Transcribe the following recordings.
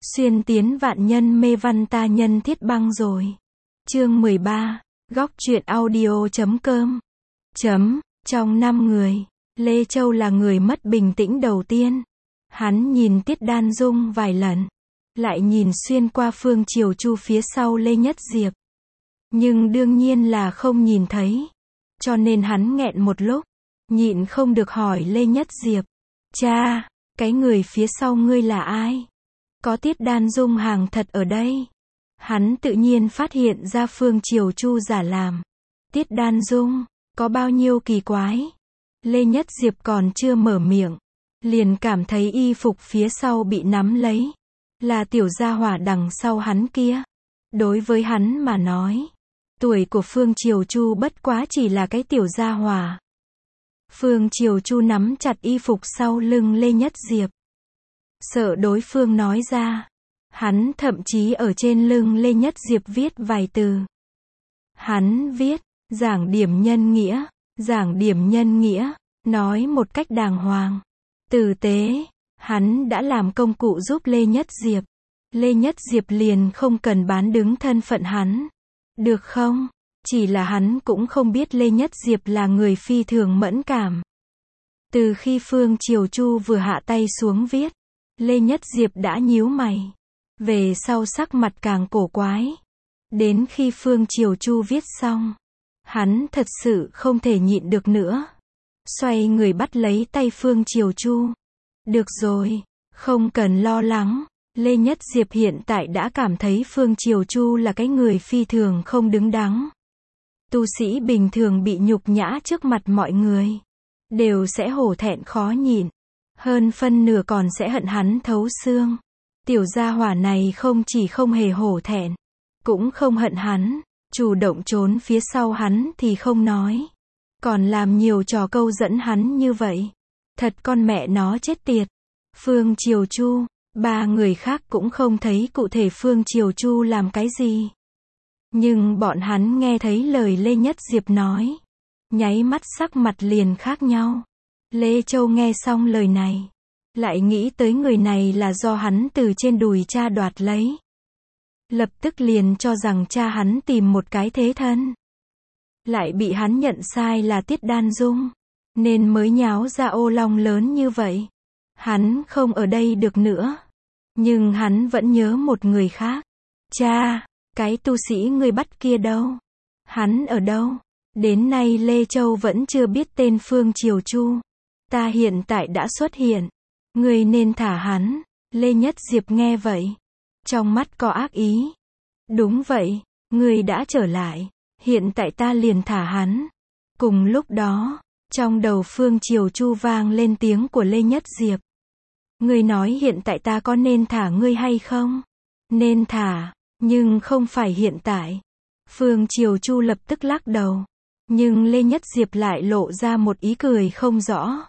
Xuyên tiến vạn nhân mê văn ta nhân thiết băng rồi. Chương 13, góc truyện audio.com. Trong 5 người, Lê Châu là người mất bình tĩnh đầu tiên. Hắn nhìn Tiết Đan Dung vài lần, lại nhìn xuyên qua Phương Triều Chu phía sau Lê Nhất Diệp. Nhưng đương nhiên là không nhìn thấy. Cho nên hắn nghẹn một lúc, nhịn không được hỏi Lê Nhất Diệp. Cha, cái người phía sau ngươi là ai? Có Tiết Đan Dung hàng thật ở đây. Hắn tự nhiên phát hiện ra Phương Triều Chu giả làm. Tiết Đan Dung, có bao nhiêu kỳ quái. Lê Nhất Diệp còn chưa mở miệng, liền cảm thấy y phục phía sau bị nắm lấy. Là tiểu gia hỏa đằng sau hắn kia. Đối với hắn mà nói, tuổi của Phương Triều Chu bất quá chỉ là cái tiểu gia hỏa. Phương Triều Chu nắm chặt y phục sau lưng Lê Nhất Diệp. Sợ đối phương nói ra. Hắn thậm chí ở trên lưng Lê Nhất Diệp viết vài từ. Hắn viết, giảng điểm nhân nghĩa, nói một cách đàng hoàng, tử tế. Hắn đã làm công cụ giúp Lê Nhất Diệp. Lê Nhất Diệp liền không cần bán đứng thân phận hắn. Được không? Chỉ là hắn cũng không biết Lê Nhất Diệp là người phi thường mẫn cảm. Từ khi Phương Triều Chu vừa hạ tay xuống viết, Lê Nhất Diệp đã nhíu mày. Về sau sắc mặt càng cổ quái. Đến khi Phương Triều Chu viết xong, hắn thật sự không thể nhịn được nữa. Xoay người bắt lấy tay Phương Triều Chu. Được rồi, không cần lo lắng. Lê Nhất Diệp hiện tại đã cảm thấy Phương Triều Chu là cái người phi thường không đứng đắn. Tu sĩ bình thường bị nhục nhã trước mặt mọi người, đều sẽ hổ thẹn khó nhịn. Hơn phân nửa còn sẽ hận hắn thấu xương. Tiểu gia hỏa này không chỉ không hề hổ thẹn, cũng không hận hắn, chủ động trốn phía sau hắn thì không nói. Còn làm nhiều trò câu dẫn hắn như vậy. Thật con mẹ nó chết tiệt. Phương Triều Chu, ba người khác cũng không thấy cụ thể Phương Triều Chu làm cái gì. Nhưng bọn hắn nghe thấy lời Lê Nhất Diệp nói, nháy mắt sắc mặt liền khác nhau. Lê Châu nghe xong lời này, lại nghĩ tới người này là do hắn từ trên đùi cha đoạt lấy. Lập tức liền cho rằng cha hắn tìm một cái thế thân. Lại bị hắn nhận sai là Tiết Đan Dung, nên mới nháo ra ô long lớn như vậy. Hắn không ở đây được nữa. Nhưng hắn vẫn nhớ một người khác. Cha, cái tu sĩ người bắt kia đâu? Hắn ở đâu? Đến nay Lê Châu vẫn chưa biết tên Phương Triều Chu. Ta hiện tại đã xuất hiện. Ngươi nên thả hắn. Lê Nhất Diệp nghe vậy, trong mắt có ác ý. Đúng vậy, ngươi đã trở lại. Hiện tại ta liền thả hắn. Cùng lúc đó, trong đầu Phương Triều Chu vang lên tiếng của Lê Nhất Diệp. Ngươi nói hiện tại ta có nên thả ngươi hay không? Nên thả, nhưng không phải hiện tại. Phương Triều Chu lập tức lắc đầu. Nhưng Lê Nhất Diệp lại lộ ra một ý cười không rõ.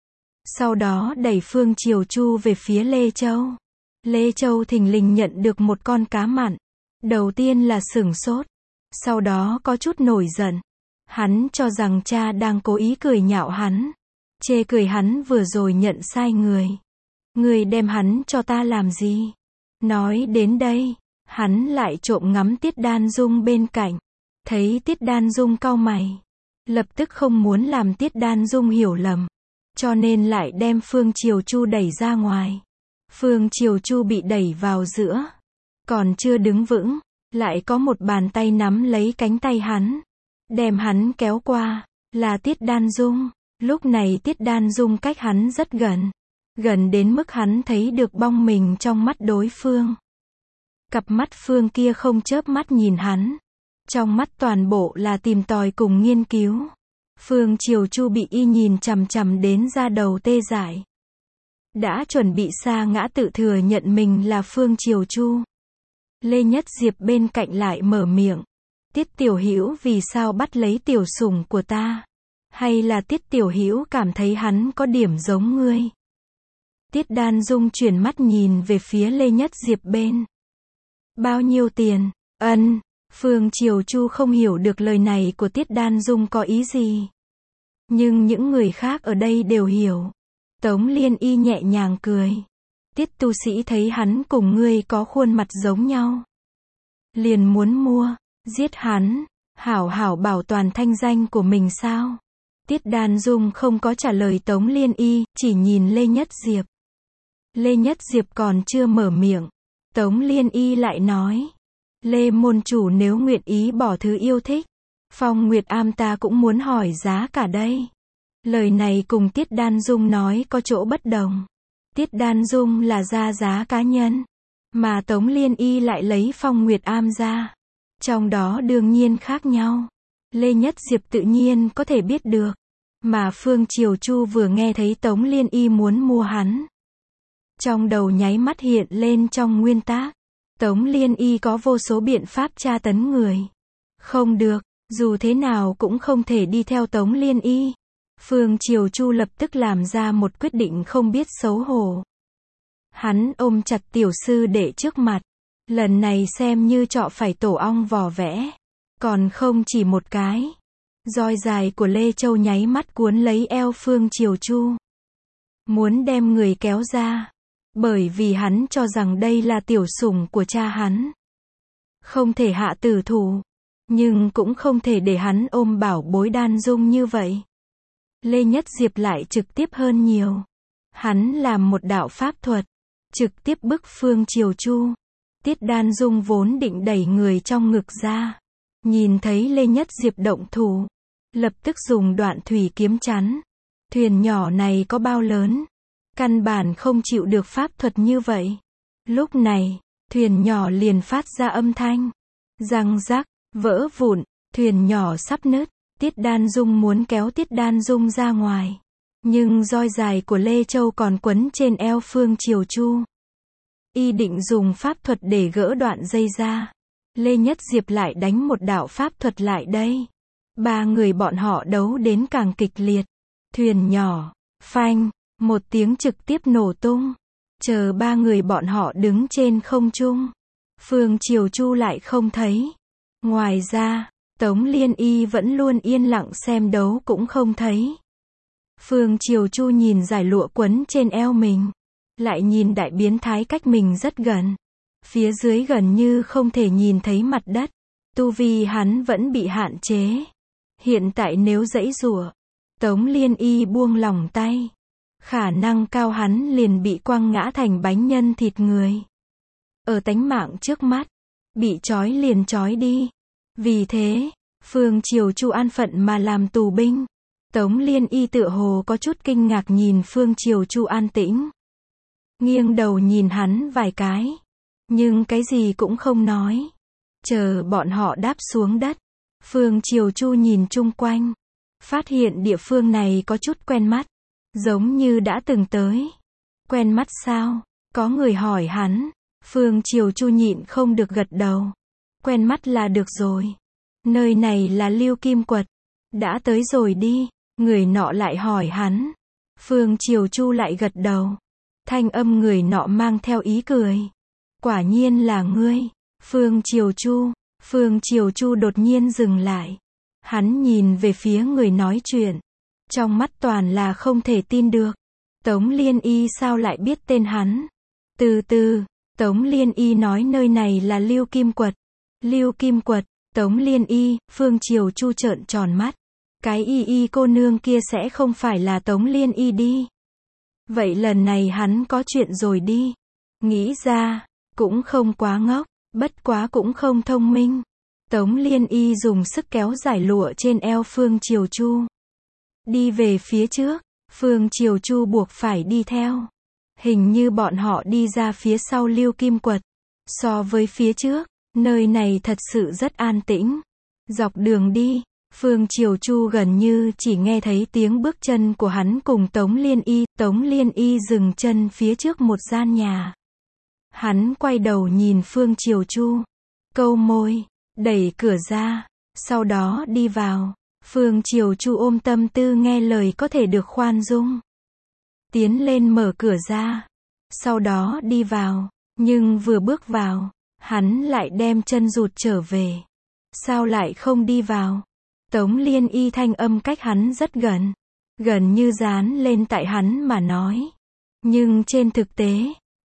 Sau đó đẩy Phương Triều Chu về phía Lê Châu. Lê Châu thình lình nhận được một con cá mặn. Đầu tiên là sửng sốt. Sau đó có chút nổi giận. Hắn cho rằng cha đang cố ý cười nhạo hắn. Chê cười hắn vừa rồi nhận sai người. Người đem hắn cho ta làm gì? Nói đến đây, hắn lại trộm ngắm Tiết Đan Dung bên cạnh. Thấy Tiết Đan Dung cau mày. Lập tức không muốn làm Tiết Đan Dung hiểu lầm. Cho nên lại đem Phương Triều Chu đẩy ra ngoài. Phương Triều Chu bị đẩy vào giữa. Còn chưa đứng vững, lại có một bàn tay nắm lấy cánh tay hắn. Đem hắn kéo qua, là Tiết Đan Dung. Lúc này Tiết Đan Dung cách hắn rất gần. Gần đến mức hắn thấy được bong mình trong mắt đối phương. Cặp mắt Phương kia không chớp mắt nhìn hắn. Trong mắt toàn bộ là tìm tòi cùng nghiên cứu. Phương Triều Chu bị y nhìn chằm chằm đến da đầu tê dại. Đã chuẩn bị sa ngã tự thừa nhận mình là Phương Triều Chu. Lê Nhất Diệp bên cạnh lại mở miệng. Tiết Tiểu Hữu vì sao bắt lấy tiểu sủng của ta? Hay là Tiết Tiểu Hữu cảm thấy hắn có điểm giống ngươi? Tiết Đan Dung chuyển mắt nhìn về phía Lê Nhất Diệp bên. Bao nhiêu tiền? Ân. Phương Triều Chu không hiểu được lời này của Tiết Đan Dung có ý gì. Nhưng những người khác ở đây đều hiểu. Tống Liên Y nhẹ nhàng cười. Tiết tu sĩ thấy hắn cùng ngươi có khuôn mặt giống nhau, liền muốn mua, giết hắn, hảo hảo bảo toàn thanh danh của mình sao? Tiết Đan Dung không có trả lời Tống Liên Y, chỉ nhìn Lê Nhất Diệp. Lê Nhất Diệp còn chưa mở miệng, Tống Liên Y lại nói, Lê môn chủ nếu nguyện ý bỏ thứ yêu thích, Phong Nguyệt Am ta cũng muốn hỏi giá cả đây. Lời này cùng Tiết Đan Dung nói có chỗ bất đồng. Tiết Đan Dung là ra giá cá nhân, mà Tống Liên Y lại lấy Phong Nguyệt Am ra. Trong đó đương nhiên khác nhau. Lê Nhất Diệp tự nhiên có thể biết được. Mà Phương Triều Chu vừa nghe thấy Tống Liên Y muốn mua hắn, trong đầu nháy mắt hiện lên trong nguyên tác. Tống Liên Y có vô số biện pháp tra tấn người. Không được, dù thế nào cũng không thể đi theo Tống Liên Y. Phương Triều Chu lập tức làm ra một quyết định không biết xấu hổ. Hắn ôm chặt tiểu sư đệ trước mặt. Lần này xem như trọ phải tổ ong vò vẽ. Còn không chỉ một cái. Roi dài của Lê Châu nháy mắt cuốn lấy eo Phương Triều Chu. Muốn đem người kéo ra. Bởi vì hắn cho rằng đây là tiểu sủng của cha hắn. Không thể hạ tử thủ. Nhưng cũng không thể để hắn ôm bảo bối Đan Dung như vậy. Lê Nhất Diệp lại trực tiếp hơn nhiều. Hắn làm một đạo pháp thuật. Trực tiếp bức Phương Triều Chu. Tiết Đan Dung vốn định đẩy người trong ngực ra. Nhìn thấy Lê Nhất Diệp động thủ. Lập tức dùng đoạn thủy kiếm chắn. Thuyền nhỏ này có bao lớn. Căn bản không chịu được pháp thuật như vậy. Lúc này, thuyền nhỏ liền phát ra âm thanh. Răng rắc, vỡ vụn, thuyền nhỏ sắp nứt. Tiết Đan Dung muốn kéo Tiết Đan Dung ra ngoài. Nhưng roi dài của Lê Châu còn quấn trên eo Phương Triều Chu. Y định dùng pháp thuật để gỡ đoạn dây ra. Lê Nhất Diệp lại đánh một đạo pháp thuật lại đây. Ba người bọn họ đấu đến càng kịch liệt. Thuyền nhỏ, phanh, một tiếng trực tiếp nổ tung. Chờ ba người bọn họ đứng trên không trung. Phương Triều Chu lại không thấy. Ngoài ra, Tống Liên Y vẫn luôn yên lặng xem đấu cũng không thấy. Phương Triều Chu nhìn dải lụa quấn trên eo mình. Lại nhìn đại biến thái cách mình rất gần. Phía dưới gần như không thể nhìn thấy mặt đất. Tu vi hắn vẫn bị hạn chế. Hiện tại nếu giãy giụa, Tống Liên Y buông lỏng tay. Khả năng cao hắn liền bị quăng ngã thành bánh nhân thịt người. Ở tánh mạng trước mắt, bị trói liền trói đi. Vì thế, Phương Triều Chu an phận mà làm tù binh. Tống Liên Y tựa hồ có chút kinh ngạc nhìn Phương Triều Chu an tĩnh. Nghiêng đầu nhìn hắn vài cái. Nhưng cái gì cũng không nói. Chờ bọn họ đáp xuống đất. Phương Triều Chu nhìn chung quanh. Phát hiện địa phương này có chút quen mắt. Giống như đã từng tới. Quen mắt sao? Có người hỏi hắn. Phương Triều Chu nhịn không được gật đầu. Quen mắt là được rồi. Nơi này là Lưu Kim Quật. Đã tới rồi đi. Người nọ lại hỏi hắn. Phương Triều Chu lại gật đầu. Thanh âm người nọ mang theo ý cười. Quả nhiên là ngươi. Phương Triều Chu. Phương Triều Chu đột nhiên dừng lại. Hắn nhìn về phía người nói chuyện. Trong mắt toàn là không thể tin được. Tống Liên Y sao lại biết tên hắn? Từ từ, Tống Liên Y nói nơi này là Lưu Kim Quật. Lưu Kim Quật, Tống Liên Y, Phương Triều Chu trợn tròn mắt. Cái y cô nương kia sẽ không phải là Tống Liên Y đi. Vậy lần này hắn có chuyện rồi đi. Nghĩ ra, cũng không quá ngốc, bất quá cũng không thông minh. Tống Liên Y dùng sức kéo giải lụa trên eo Phương Triều Chu. Đi về phía trước, Phương Triều Chu buộc phải đi theo. Hình như bọn họ đi ra phía sau Lưu Kim Quật. So với phía trước, nơi này thật sự rất an tĩnh. Dọc đường đi, Phương Triều Chu gần như chỉ nghe thấy tiếng bước chân của hắn cùng Tống Liên Y. Tống Liên Y dừng chân phía trước một gian nhà. Hắn quay đầu nhìn Phương Triều Chu. Câu môi, đẩy cửa ra, sau đó đi vào. Phương Triều Chu ôm tâm tư nghe lời có thể được khoan dung. Tiến lên mở cửa ra. Sau đó đi vào. Nhưng vừa bước vào, hắn lại đem chân rụt trở về. Sao lại không đi vào? Tống Liên Y thanh âm cách hắn rất gần. Gần như dán lên tại hắn mà nói. Nhưng trên thực tế,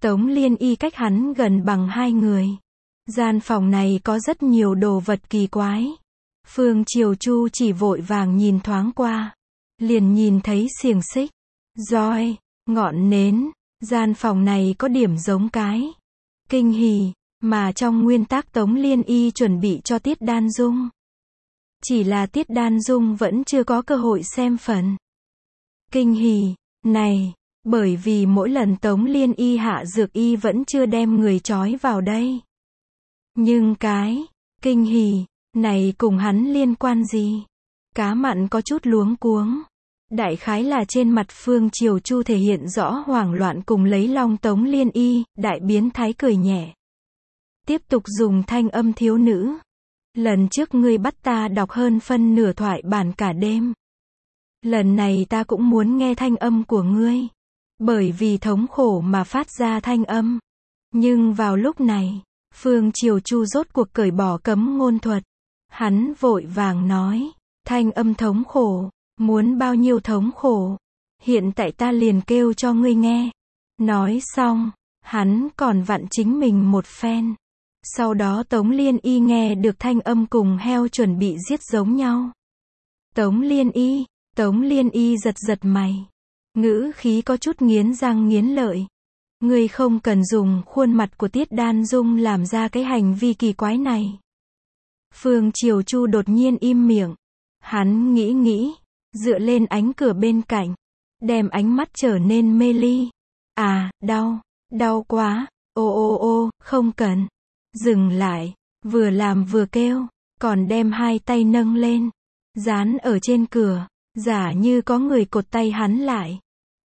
Tống Liên Y cách hắn gần bằng 2 người. Gian phòng này có rất nhiều đồ vật kỳ quái. Phương Triều Chu chỉ vội vàng nhìn thoáng qua. Liền nhìn thấy xiềng xích, roi, ngọn nến. Gian phòng này có điểm giống cái Kinh Hỉ, mà trong nguyên tắc Tống Liên Y chuẩn bị cho Tiết Đan Dung. Chỉ là Tiết Đan Dung vẫn chưa có cơ hội xem phần Kinh Hỉ này, bởi vì mỗi lần Tống Liên Y hạ dược y vẫn chưa đem người trói vào đây. Nhưng cái Kinh Hỉ này cùng hắn liên quan gì? Cá Mặn có chút luống cuống. Đại khái là trên mặt Phương Triều Chu thể hiện rõ hoảng loạn cùng lấy lòng Tống Liên Y, đại biến thái cười nhẹ. Tiếp tục dùng thanh âm thiếu nữ. Lần trước ngươi bắt ta đọc hơn phân nửa thoại bản cả đêm. Lần này ta cũng muốn nghe thanh âm của ngươi. Bởi vì thống khổ mà phát ra thanh âm. Nhưng vào lúc này, Phương Triều Chu rốt cuộc cởi bỏ cấm ngôn thuật. Hắn vội vàng nói, thanh âm thống khổ, muốn bao nhiêu thống khổ. Hiện tại ta liền kêu cho ngươi nghe. Nói xong, hắn còn vặn chính mình một phen. Sau đó Tống Liên Y nghe được thanh âm cùng heo chuẩn bị giết giống nhau. Tống Liên Y giật giật mày. Ngữ khí có chút nghiến răng nghiến lợi. Ngươi không cần dùng khuôn mặt của Tiết Đan Dung làm ra cái hành vi kỳ quái này. Phương Triều Chu đột nhiên im miệng. Hắn nghĩ, dựa lên ánh cửa bên cạnh. Đem ánh mắt trở nên mê ly. À, đau quá, ô, không cần. Dừng lại, vừa làm vừa kêu, còn đem hai tay nâng lên, dán ở trên cửa, giả như có người cột tay hắn lại.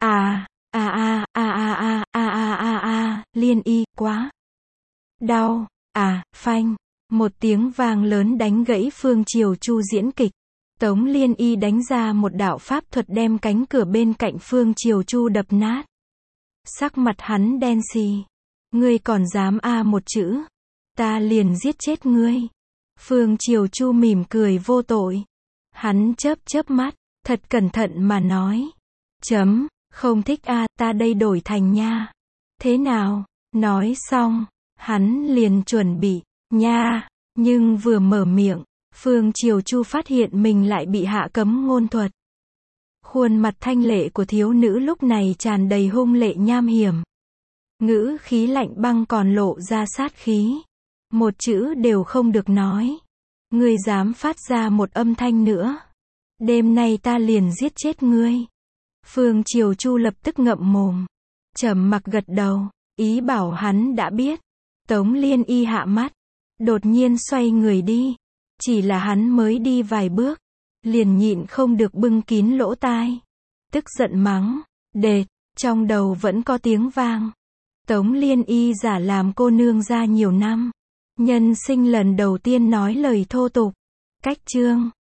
Liên Y, quá đau, phanh, một tiếng vang lớn đánh gãy Phương Triều Chu diễn kịch. Tống Liên Y đánh ra một đạo pháp thuật đem cánh cửa bên cạnh Phương Triều Chu đập nát. Sắc mặt hắn đen xì. Ngươi còn dám một chữ, ta liền giết chết ngươi. Phương Triều Chu mỉm cười vô tội. Hắn chớp mắt, thật cẩn thận mà nói. Không thích ta đây đổi thành nha. Thế nào? Nói xong, hắn liền chuẩn bị, nha. Nhưng vừa mở miệng, Phương Triều Chu phát hiện mình lại bị hạ cấm ngôn thuật. Khuôn mặt thanh lệ của thiếu nữ lúc này tràn đầy hung lệ nham hiểm. Ngữ khí lạnh băng còn lộ ra sát khí. Một chữ đều không được nói. Ngươi dám phát ra một âm thanh nữa, đêm nay ta liền giết chết ngươi. Phương Triều Chu lập tức ngậm mồm, trầm mặc gật đầu, ý bảo hắn đã biết. Tống Liên Y hạ mắt, đột nhiên xoay người đi. Chỉ là hắn mới đi vài bước, liền nhịn không được bưng kín lỗ tai. Tức giận mắng, đệt, trong đầu vẫn có tiếng vang. Tống Liên Y giả làm cô nương ra nhiều năm. Nhân sinh lần đầu tiên nói lời thô tục. Cách chương